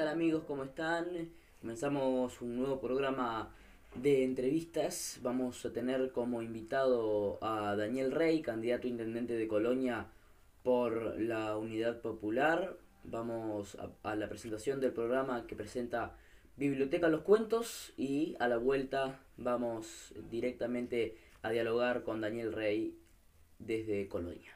tal amigos? ¿Cómo están? Comenzamos un nuevo programa de entrevistas. Vamos a tener como invitado a Daniel Rey, candidato a intendente de Colonia por la Unidad Popular. Vamos a la presentación del programa que presenta Biblioteca Los Cuentos y a la vuelta vamos directamente a dialogar con Daniel Rey desde Colonia.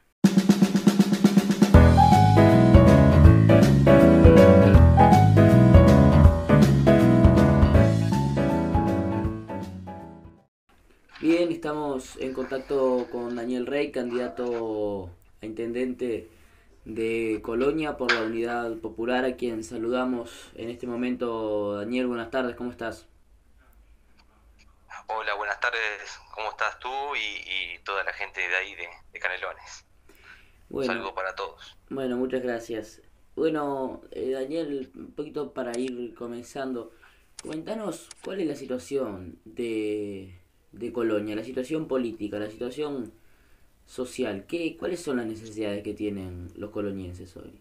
Bien, estamos en contacto con Daniel Rey, candidato a intendente de Colonia por la Unidad Popular, a quien saludamos en este momento. Daniel, buenas tardes, ¿cómo estás? Hola, buenas tardes. ¿Cómo estás tú y toda la gente de ahí de Canelones? Un Bueno, saludo para todos. bueno, muchas gracias. Bueno, Daniel, un poquito para ir comenzando, comentanos cuál es la situación de Colonia, la situación política, la situación social. ¿Cuáles son las necesidades que tienen los colonienses hoy?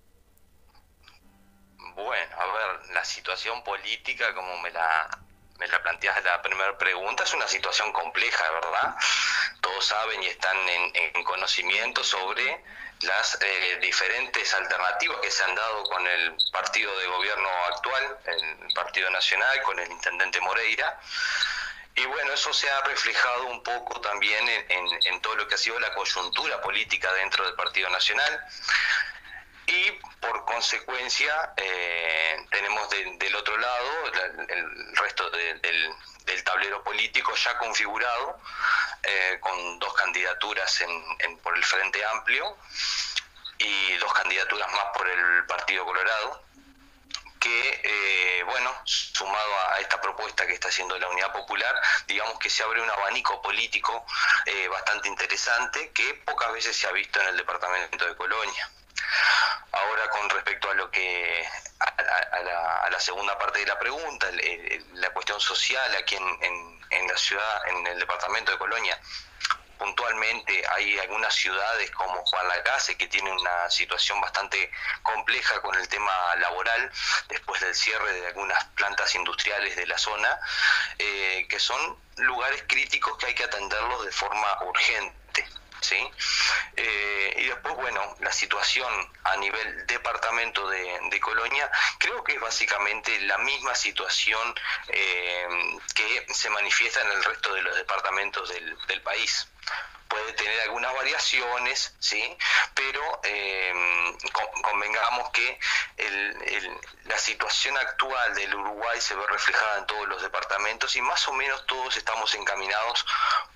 Bueno, a ver, la situación política, como me la planteas en la primera pregunta, es una situación compleja, ¿verdad? Todos saben y están en conocimiento sobre las diferentes alternativas que se han dado con el partido de gobierno actual, el Partido Nacional, con el intendente Moreira. Y bueno, eso se ha reflejado un poco también en todo lo que ha sido la coyuntura política dentro del Partido Nacional. Y por consecuencia tenemos del otro lado el resto del tablero político ya configurado, con dos candidaturas por el Frente Amplio y dos candidaturas más por el Partido Colorado, que, bueno, sumado a esta propuesta que está haciendo la Unidad Popular, digamos que se abre un abanico político bastante interesante que pocas veces se ha visto en el departamento de Colonia. Ahora, con respecto a lo que a la segunda parte de la pregunta, la cuestión social aquí en la ciudad, en el departamento de Colonia, puntualmente hay algunas ciudades como Juan Lacase que tienen una situación bastante compleja con el tema laboral después del cierre de algunas plantas industriales de la zona, que son lugares críticos que hay que atenderlos de forma urgente, ¿sí? Y después, bueno, la situación a nivel departamento de Colonia creo que es básicamente la misma situación que se manifiesta en el resto de los departamentos del país. Puede tener algunas variaciones, ¿sí? Pero convengamos que la situación actual del Uruguay se ve reflejada en todos los departamentos y más o menos todos estamos encaminados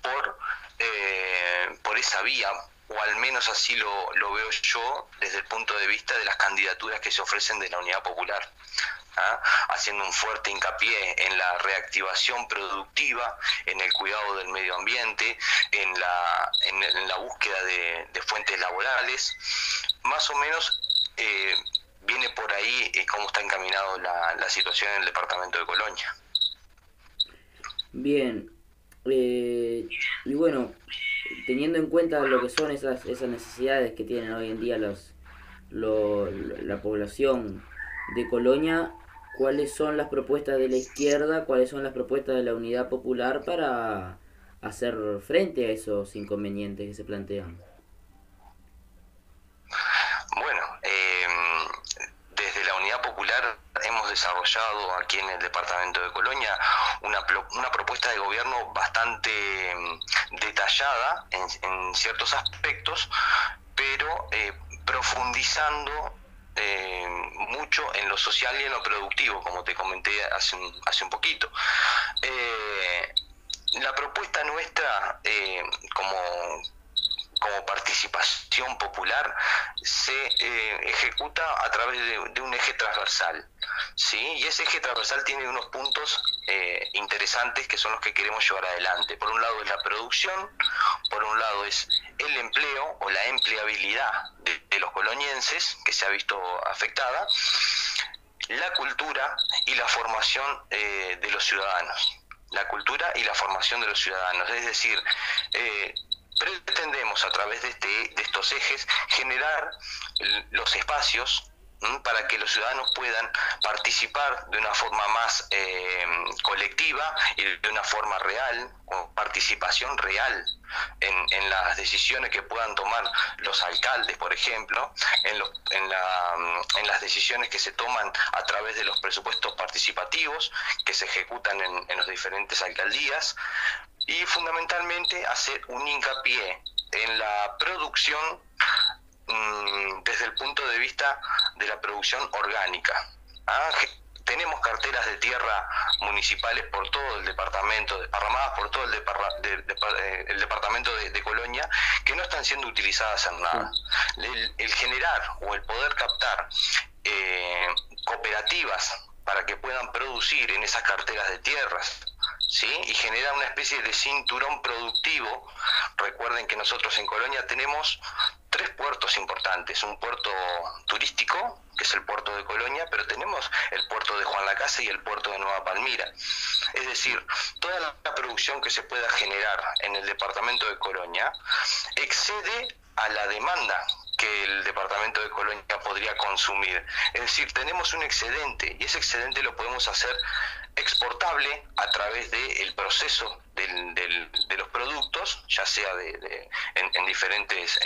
por esa vía, o al menos así lo veo yo desde el punto de vista de las candidaturas que se ofrecen de la Unidad Popular. Haciendo un fuerte hincapié en la reactivación productiva, en el cuidado del medio ambiente, en la búsqueda de fuentes laborales. Más o menos viene por ahí cómo está encaminado la situación en el departamento de Colonia. Bien, y bueno, teniendo en cuenta lo que son esas necesidades que tienen hoy en día la población de Colonia, ¿cuáles son las propuestas de la izquierda, cuáles son las propuestas de la Unidad Popular para hacer frente a esos inconvenientes que se plantean? Bueno, desde la Unidad Popular hemos desarrollado aquí en el departamento de Colonia una propuesta de gobierno bastante detallada en ciertos aspectos, pero profundizando mucho en lo social y en lo productivo, como te comenté hace un poquito. La propuesta nuestra, como participación popular, se ejecuta a través de un eje transversal, ¿sí? Y ese eje transversal tiene unos puntos interesantes que son los que queremos llevar adelante. Por un lado es la producción, por un lado es el empleo o la empleabilidad de los colonienses, que se ha visto afectada, la cultura y la formación de los ciudadanos. La cultura y la formación de los ciudadanos, es decir, pretendemos a través de estos ejes generar los espacios para que los ciudadanos puedan participar de una forma más colectiva y de una forma real, con participación real en las decisiones que puedan tomar los alcaldes, por ejemplo, en las decisiones que se toman a través de los presupuestos participativos que se ejecutan en las diferentes alcaldías, y fundamentalmente hacer un hincapié en la producción desde el punto de vista de la producción orgánica. Tenemos carteras de tierra municipales por todo el departamento, desparramadas por todo el departamento de Colonia, que no están siendo utilizadas en nada. El generar o el poder captar cooperativas para que puedan producir en esas carteras de tierras, ¿sí? Y generar una especie de cinturón productivo. Recuerden que nosotros en Colonia tenemos 3 puertos importantes: un puerto turístico, que es el puerto de Colonia, pero tenemos el puerto de Juan Lacase y el puerto de Nueva Palmira. Es decir, toda la producción que se pueda generar en el departamento de Colonia excede a la demanda que el departamento de Colonia podría consumir. Es decir, tenemos un excedente, y ese excedente lo podemos hacer exportable a través del proceso de los productos, ya sea en diferentes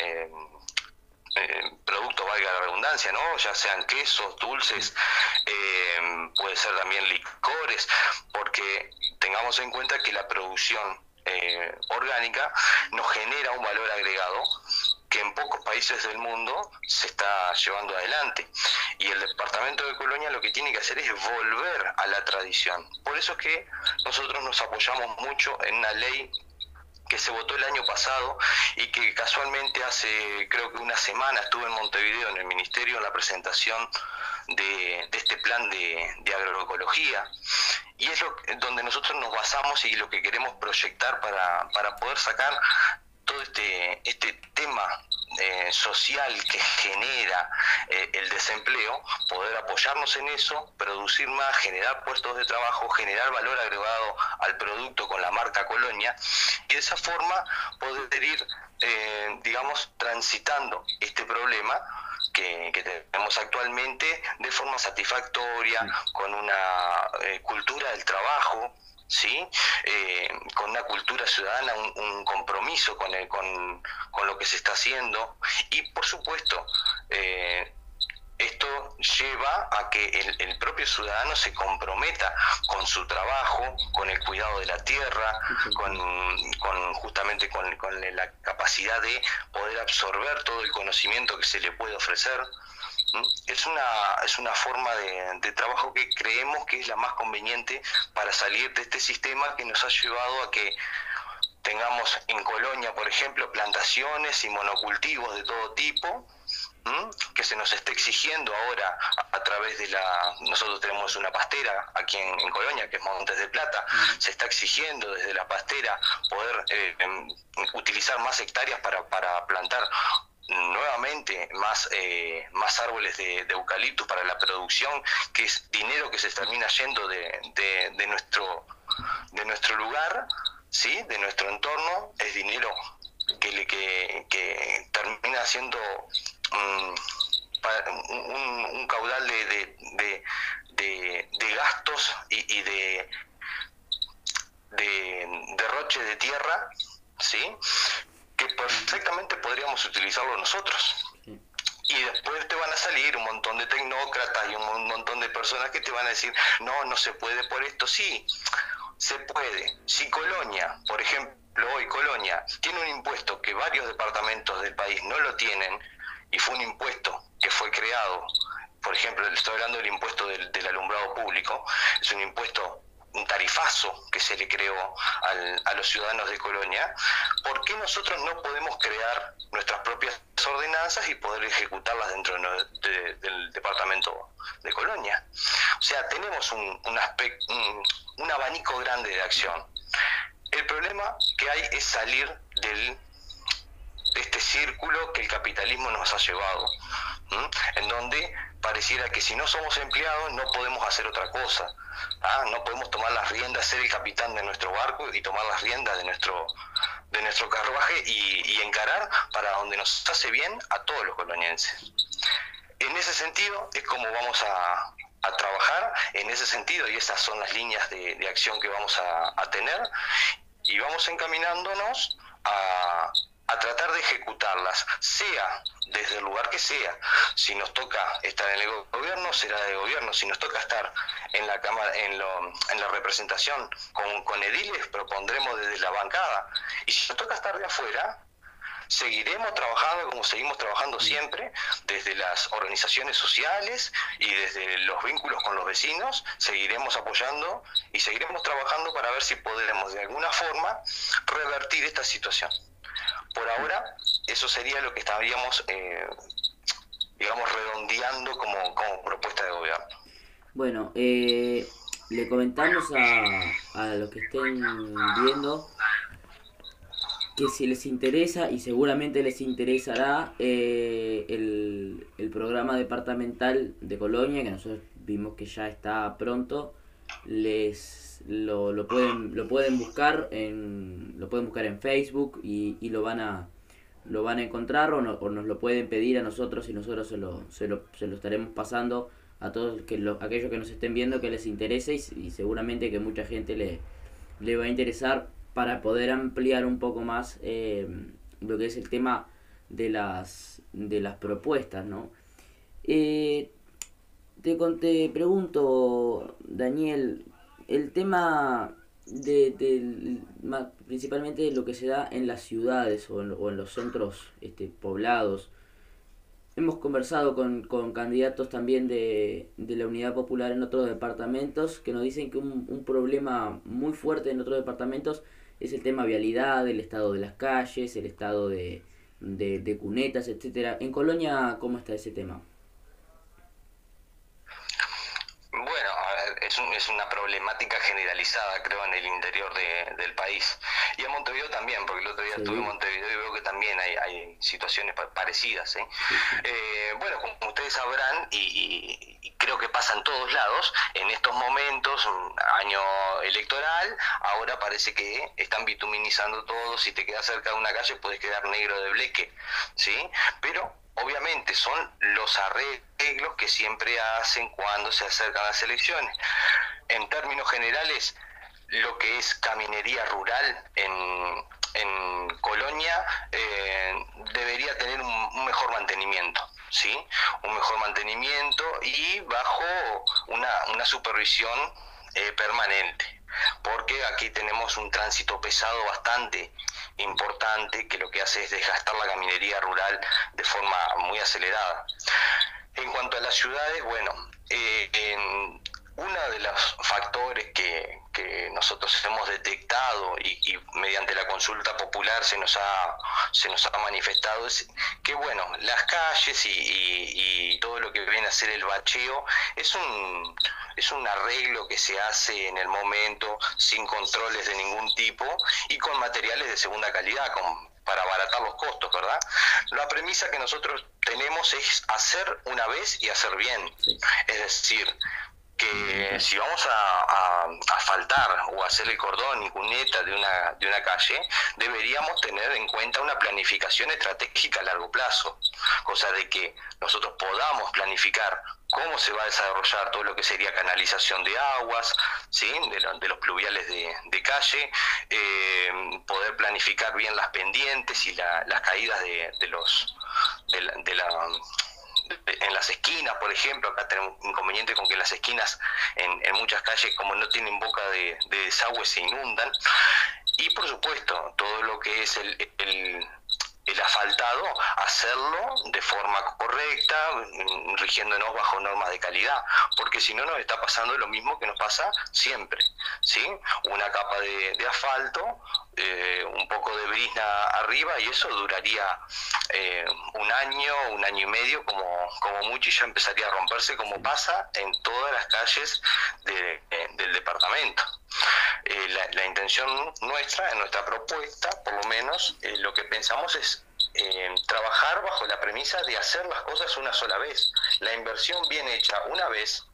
productos, valga la redundancia, ¿no? Ya sean quesos, dulces, puede ser también licores, porque tengamos en cuenta que la producción orgánica nos genera un valor agregado que en pocos países del mundo se está llevando adelante, y el departamento de Colonia lo que tiene que hacer es volver a la tradición. Por eso es que nosotros nos apoyamos mucho en una ley que se votó el año pasado y que casualmente hace creo que una semana estuve en Montevideo en el ministerio en la presentación de este plan de agroecología, y es donde nosotros nos basamos y lo que queremos proyectar para poder sacar todo este tema social que genera el desempleo, poder apoyarnos en eso, producir más, generar puestos de trabajo, generar valor agregado al producto con la marca Colonia, y de esa forma poder ir, digamos, transitando este problema que tenemos actualmente de forma satisfactoria, con una cultura del trabajo, ¿sí? Con una cultura ciudadana, un compromiso con lo que se está haciendo, y por supuesto esto lleva a que el propio ciudadano se comprometa con su trabajo, con el cuidado de la tierra, justamente con la capacidad de poder absorber todo el conocimiento que se le puede ofrecer. Es una forma de trabajo que creemos que es la más conveniente para salir de este sistema que nos ha llevado a que tengamos en Colonia, por ejemplo, plantaciones y monocultivos de todo tipo, que se nos está exigiendo ahora a través de nosotros tenemos una pastera aquí en Colonia, que es Montes de Plata. Se está exigiendo desde la pastera poder utilizar más hectáreas para plantar nuevamente más árboles de eucaliptus para la producción, que es dinero que se termina yendo de nuestro lugar, ¿sí? De nuestro entorno, es dinero que termina siendo un caudal de gastos y de derroche de tierra, ¿sí? Que perfectamente podríamos utilizarlo nosotros. Y después te van a salir un montón de tecnócratas y un montón de personas que te van a decir, no se puede por esto. Sí, se puede. Si Colonia, por ejemplo, hoy Colonia tiene un impuesto que varios departamentos del país no lo tienen, y fue un impuesto que fue creado, por ejemplo, le estoy hablando del impuesto del alumbrado público, es un impuesto, un tarifazo que se le creó a los ciudadanos de Colonia. ¿Por qué nosotros no podemos crear nuestras propias ordenanzas y poder ejecutarlas dentro del departamento de Colonia? O sea, tenemos un abanico grande de acción. El problema que hay es salir de este círculo que el capitalismo nos ha llevado, en donde pareciera que si no somos empleados no podemos hacer otra cosa. No podemos tomar las riendas, ser el capitán de nuestro barco y tomar las riendas de nuestro carruaje y encarar para donde nos hace bien a todos los colonienses. En ese sentido es como vamos a trabajar, en ese sentido, y esas son las líneas de acción que vamos a tener, y vamos encaminándonos a tratar de ejecutarlas, sea desde el lugar que sea. Si nos toca estar en el gobierno, será de gobierno. Si nos toca estar en la cámara, en la representación con ediles, propondremos desde la bancada. Y si nos toca estar de afuera, seguiremos trabajando como seguimos trabajando siempre, desde las organizaciones sociales y desde los vínculos con los vecinos, seguiremos apoyando y seguiremos trabajando para ver si podremos de alguna forma revertir esta situación. Por ahora, eso sería lo que estaríamos, digamos, redondeando como propuesta de gobierno. Bueno, le comentamos a los que estén viendo que si les interesa, y seguramente les interesará, el programa departamental de Colonia, que nosotros vimos que ya está pronto, lo pueden buscar en Facebook y lo van a encontrar, o nos lo pueden pedir a nosotros y nosotros se lo estaremos pasando a todos aquellos que nos estén viendo, que les interese, y seguramente que mucha gente le va a interesar, para poder ampliar un poco más lo que es el tema de las propuestas, ¿no? Te pregunto, Daniel, el tema principalmente de lo que se da en las ciudades o en los centros poblados. Hemos conversado con candidatos también de la Unidad Popular en otros departamentos, que nos dicen que un problema muy fuerte en otros departamentos es el tema vialidad, el estado de las calles, el estado de cunetas, etcétera. En Colonia, ¿cómo está ese tema? Bueno, es una problemática generalizada, creo, en el interior del país. Y en Montevideo también, porque el otro día estuve en Montevideo y veo que también hay situaciones parecidas, ¿eh? Bueno, como ustedes sabrán, y creo que pasa en todos lados, en estos momentos, año electoral, ahora parece que están bituminizando todo. Si te quedas cerca de una calle puedes quedar negro de bleque, ¿sí? Pero obviamente son los arreglos que siempre hacen cuando se acercan las elecciones. En términos generales, lo que es caminería rural en Colonia debería tener un mejor mantenimiento, ¿sí? Un mejor mantenimiento y bajo una supervisión permanente, porque aquí tenemos un tránsito pesado bastante importante, que lo que hace es desgastar la caminería rural de forma muy acelerada. En cuanto a las ciudades, bueno, uno de los factores que nosotros hemos detectado y mediante la consulta popular se nos ha manifestado es que, bueno, las calles y todo lo que viene a ser el bacheo es un arreglo que se hace en el momento, sin controles de ningún tipo y con materiales de segunda calidad, para abaratar los costos, ¿verdad? La premisa que nosotros tenemos es hacer una vez y hacer bien. Es decir, que si vamos a asfaltar o hacer el cordón y cuneta de una calle, deberíamos tener en cuenta una planificación estratégica a largo plazo, cosa de que nosotros podamos planificar cómo se va a desarrollar todo lo que sería canalización de aguas, ¿sí? de los pluviales de calle, poder planificar bien las pendientes y las caídas en las esquinas, por ejemplo. Acá tenemos un inconveniente con que las esquinas en muchas calles, como no tienen boca de desagüe, se inundan. Y por supuesto, todo lo que es el asfaltado, hacerlo de forma correcta, rigiéndonos bajo normas de calidad, porque si no nos está pasando lo mismo que nos pasa siempre, ¿sí? Una capa de asfalto, un poco de brizna arriba, y eso duraría un año y medio como mucho, y ya empezaría a romperse, como pasa en todas las calles del departamento. La intención nuestra, en nuestra propuesta, por lo menos, lo que pensamos es trabajar bajo la premisa de hacer las cosas una sola vez. La inversión bien hecha una vez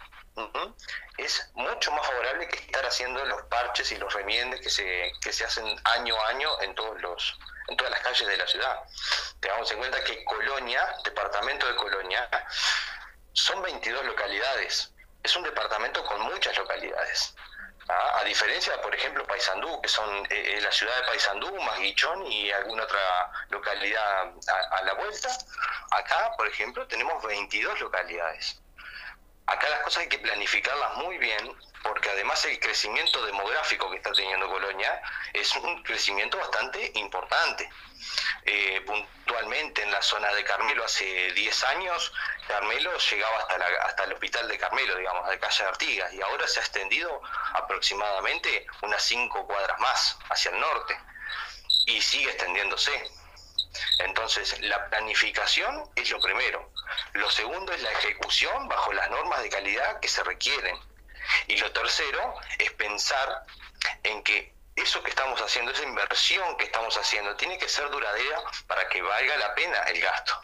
es mucho más favorable que estar haciendo los parches y los remiendes que se hacen año a año en todas las calles de la ciudad. Tengamos en cuenta que Colonia, departamento de Colonia, son 22 localidades. Es un departamento con muchas localidades. A diferencia, por ejemplo, Paysandú, que son la ciudad de Paysandú, Maguichón y alguna otra localidad a la vuelta. Acá, por ejemplo, tenemos 22 localidades. Acá las cosas hay que planificarlas muy bien, porque además el crecimiento demográfico que está teniendo Colonia es un crecimiento bastante importante. Puntualmente en la zona de Carmelo hace 10 años, Carmelo llegaba hasta el hospital de Carmelo, digamos, de calle Artigas, y ahora se ha extendido aproximadamente unas 5 cuadras más hacia el norte, y sigue extendiéndose. Entonces, la planificación es lo primero. Lo segundo es la ejecución bajo las normas de calidad que se requieren. Y lo tercero es pensar en que eso que estamos haciendo, esa inversión que estamos haciendo, tiene que ser duradera para que valga la pena el gasto.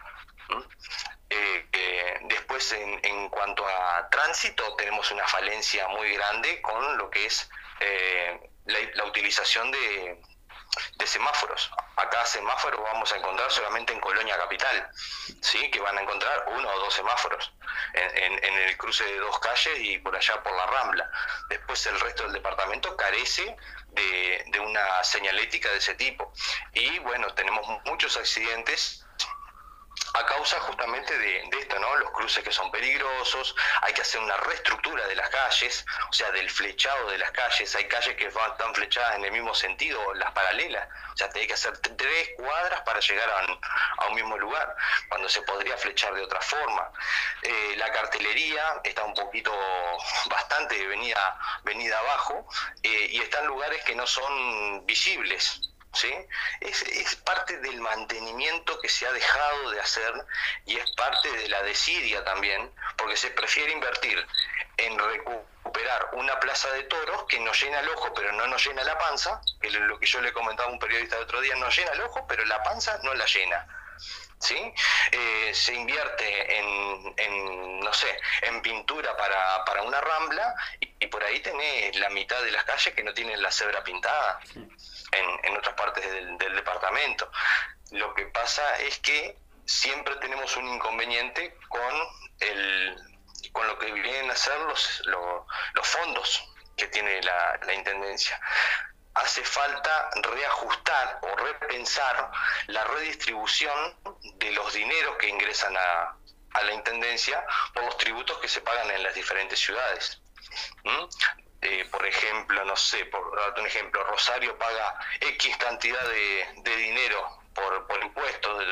Después, en cuanto a tránsito, tenemos una falencia muy grande con lo que es la utilización de semáforos. Acá semáforos vamos a encontrar solamente en Colonia Capital, ¿sí? Que van a encontrar 1 o 2 semáforos en el cruce de 2 calles y por allá por la Rambla. Después el resto del departamento carece de una señalética de ese tipo. Y bueno, tenemos muchos accidentes a causa justamente de esto, ¿no? Los cruces que son peligrosos, hay que hacer una reestructura de las calles, o sea, del flechado de las calles. Hay calles que están flechadas en el mismo sentido, las paralelas, o sea, hay que hacer 3 cuadras para llegar a un mismo lugar, cuando se podría flechar de otra forma. La cartelería está un poquito, bastante venida abajo, y está en lugares que no son visibles, ¿sí? Es parte del mantenimiento que se ha dejado de hacer, y es parte de la desidia también, porque se prefiere invertir en recuperar una plaza de toros que nos llena el ojo pero no nos llena la panza, que es lo que yo le comentaba a un periodista el otro día: nos llena el ojo pero la panza no la llena, ¿sí? Se invierte no sé, en pintura para una rambla, y por ahí tenés la mitad de las calles que no tienen la cebra pintada. En otras partes del departamento. Lo que pasa es que siempre tenemos un inconveniente con lo que vienen a ser los fondos que tiene la Intendencia. Hace falta reajustar o repensar la redistribución de los dineros que ingresan a la Intendencia por los tributos que se pagan en las diferentes ciudades. Por ejemplo, no sé, por darte un ejemplo, Rosario paga X cantidad de dinero por impuestos,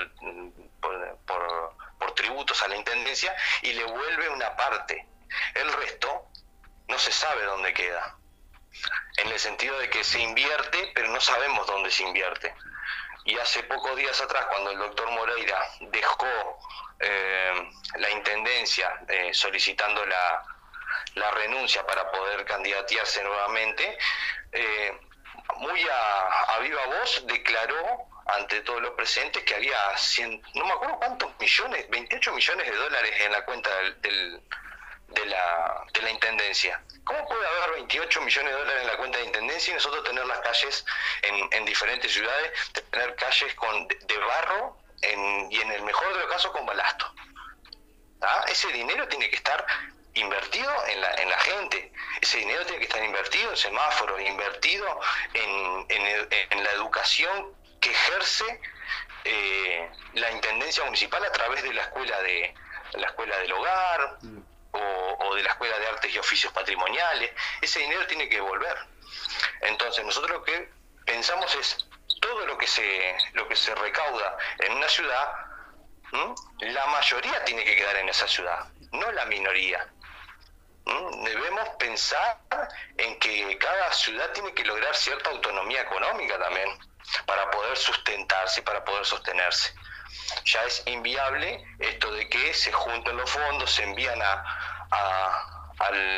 por tributos a la Intendencia, y le vuelve una parte. El resto no se sabe dónde queda, en el sentido de que se invierte, pero no sabemos dónde se invierte. Y hace pocos días atrás, cuando el doctor Moreira dejó la Intendencia solicitando la renuncia para poder candidatearse nuevamente, muy a viva voz declaró ante todos los presentes que había no me acuerdo cuántos millones, 28 millones de dólares en la cuenta de la Intendencia. ¿Cómo puede haber 28 millones de dólares en la cuenta de Intendencia y nosotros tener las calles en diferentes ciudades, tener calles de barro y en el mejor de los casos con balasto? Ese dinero tiene que estar invertido en la gente, ese dinero tiene que estar invertido en semáforos, invertido en la educación que ejerce la Intendencia Municipal a través de la escuela del hogar o de la Escuela de Artes y Oficios Patrimoniales. Ese dinero tiene que volver. Entonces nosotros lo que pensamos es todo lo que se recauda en una ciudad, la mayoría tiene que quedar en esa ciudad, no la minoría. Debemos pensar en que cada ciudad tiene que lograr cierta autonomía económica también para poder sustentarse y para poder sostenerse. Ya es inviable esto de que se junten los fondos, se envían a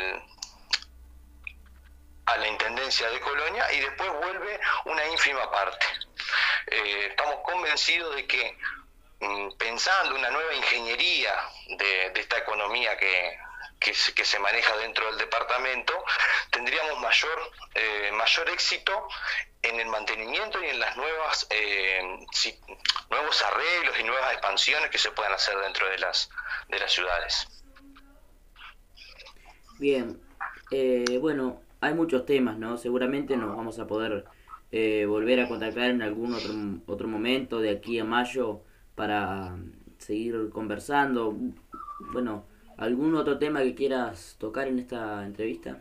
la Intendencia de Colonia y después vuelve una ínfima parte. Estamos convencidos de que pensando una nueva ingeniería de esta economía que se maneja dentro del departamento, tendríamos mayor éxito en el mantenimiento y en las nuevos arreglos y nuevas expansiones que se puedan hacer dentro de las ciudades. Bien, bueno, hay muchos temas, ¿no? Seguramente nos vamos a poder volver a contactar en algún otro momento de aquí a mayo para seguir conversando. Bueno, ¿algún otro tema que quieras tocar en esta entrevista?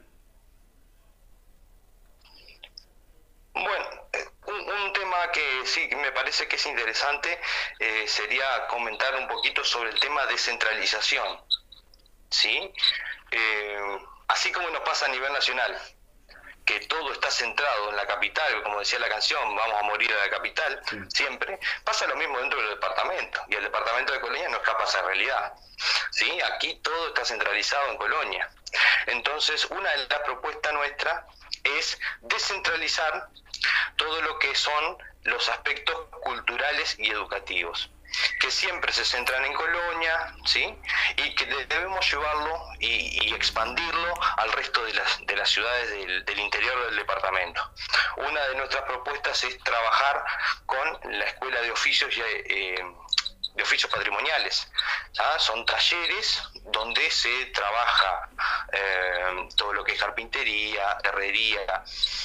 Bueno, un tema que sí me parece que es interesante sería comentar un poquito sobre el tema descentralización, ¿sí? Así como nos pasa a nivel nacional, que todo está centrado en la capital, como decía la canción, vamos a morir a la capital, Sí. siempre, pasa lo mismo dentro del departamento, y el departamento de Colonia no escapa a esa realidad, ¿sí? Aquí todo está centralizado en Colonia. Entonces, una de las propuestas nuestras es descentralizar todo lo que son los aspectos culturales y educativos, que siempre se centran en Colonia, ¿sí? Y que debemos llevarlo y expandirlo al resto de las ciudades del interior del departamento. Una de nuestras propuestas es trabajar con la Escuela de Oficios de oficios patrimoniales. Son talleres donde se trabaja todo lo que es carpintería, herrería,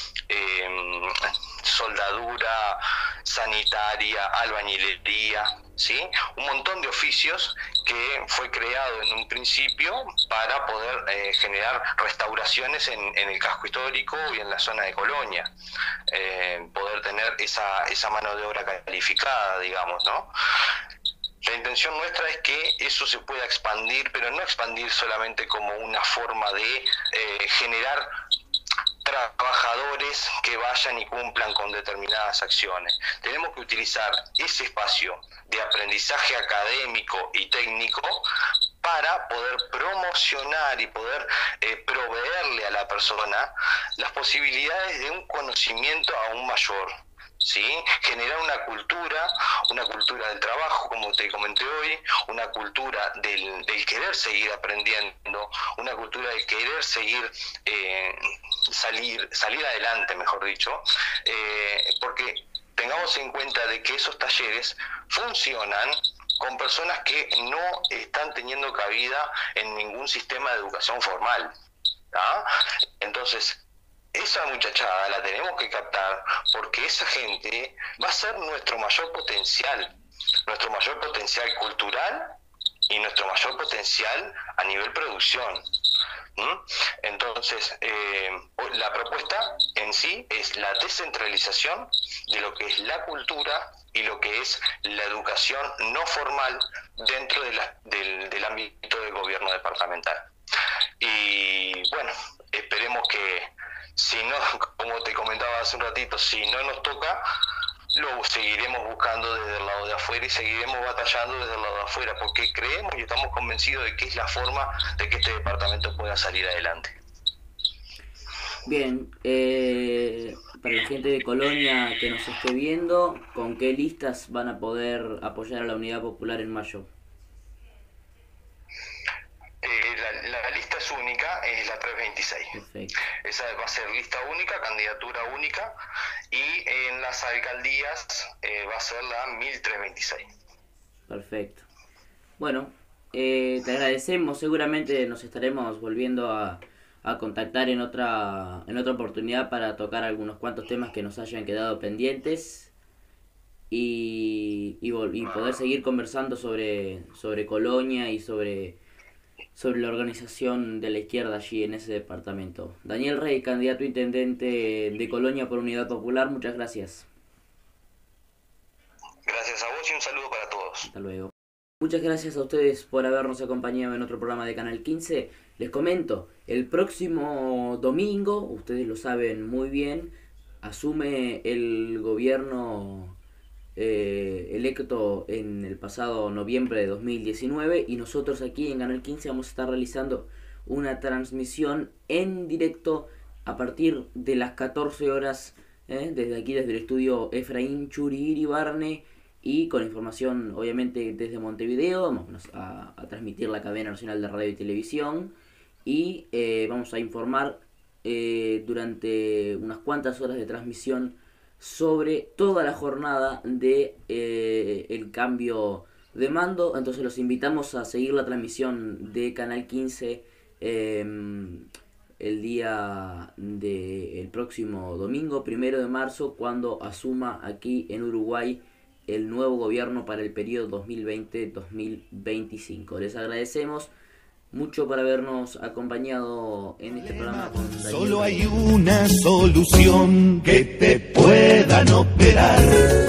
soldadura, sanitaria, albañilería, ¿sí? Un montón de oficios que fue creado en un principio para poder generar restauraciones en el casco histórico y en la zona de Colonia, poder tener esa mano de obra calificada, digamos, ¿no? La intención nuestra es que eso se pueda expandir, pero no expandir solamente como una forma de generar trabajadores que vayan y cumplan con determinadas acciones. Tenemos que utilizar ese espacio de aprendizaje académico y técnico para poder promocionar y poder proveerle a la persona las posibilidades de un conocimiento aún mayor, ¿sí? Generar una cultura del trabajo, como te comenté hoy, una cultura del querer seguir aprendiendo, una cultura del querer seguir salir adelante, mejor dicho, porque tengamos en cuenta de que esos talleres funcionan con personas que no están teniendo cabida en ningún sistema de educación formal, ¿tá? Entonces, esa muchachada la tenemos que captar porque esa gente va a ser nuestro mayor potencial cultural y nuestro mayor potencial a nivel producción. Entonces, la propuesta en sí es la descentralización de lo que es la cultura y lo que es la educación no formal dentro del ámbito del gobierno departamental. Y bueno, esperemos que, si no, como te comentaba hace un ratito, si no nos toca, lo seguiremos buscando desde el lado de afuera y seguiremos batallando desde el lado de afuera, porque creemos y estamos convencidos de que es la forma de que este departamento pueda salir adelante. Bien, para la gente de Colonia que nos esté viendo, ¿con qué listas van a poder apoyar a la Unidad Popular en mayo? La lista es única, es la 326. Perfecto. Esa va a ser lista única, candidatura única, y en las alcaldías va a ser la 1326. Perfecto. Bueno, te agradecemos. Seguramente nos estaremos volviendo a contactar en otra oportunidad para tocar algunos cuantos temas que nos hayan quedado pendientes y poder seguir conversando sobre Colonia y sobre la organización de la izquierda allí en ese departamento. Daniel Rey, candidato a intendente de Colonia por Unidad Popular, muchas gracias. Gracias a vos y un saludo para todos. Hasta luego. Muchas gracias a ustedes por habernos acompañado en otro programa de Canal 15. Les comento, el próximo domingo, ustedes lo saben muy bien, asume el gobierno electo en el pasado noviembre de 2019 y nosotros aquí en Canal 15 vamos a estar realizando una transmisión en directo a partir de las 14 horas desde aquí, desde el estudio Efraín Churi Iribarne, y con información obviamente desde Montevideo. Vamos a transmitir la cadena nacional de radio y televisión y vamos a informar durante unas cuantas horas de transmisión sobre toda la jornada de el cambio de mando. Entonces los invitamos a seguir la transmisión de Canal 15 el día del próximo domingo, 1 de marzo, cuando asuma aquí en Uruguay el nuevo gobierno para el periodo 2020-2025. Les agradecemos mucho por habernos acompañado en este programa con Daniel. Solo hay una solución: que te puedan operar.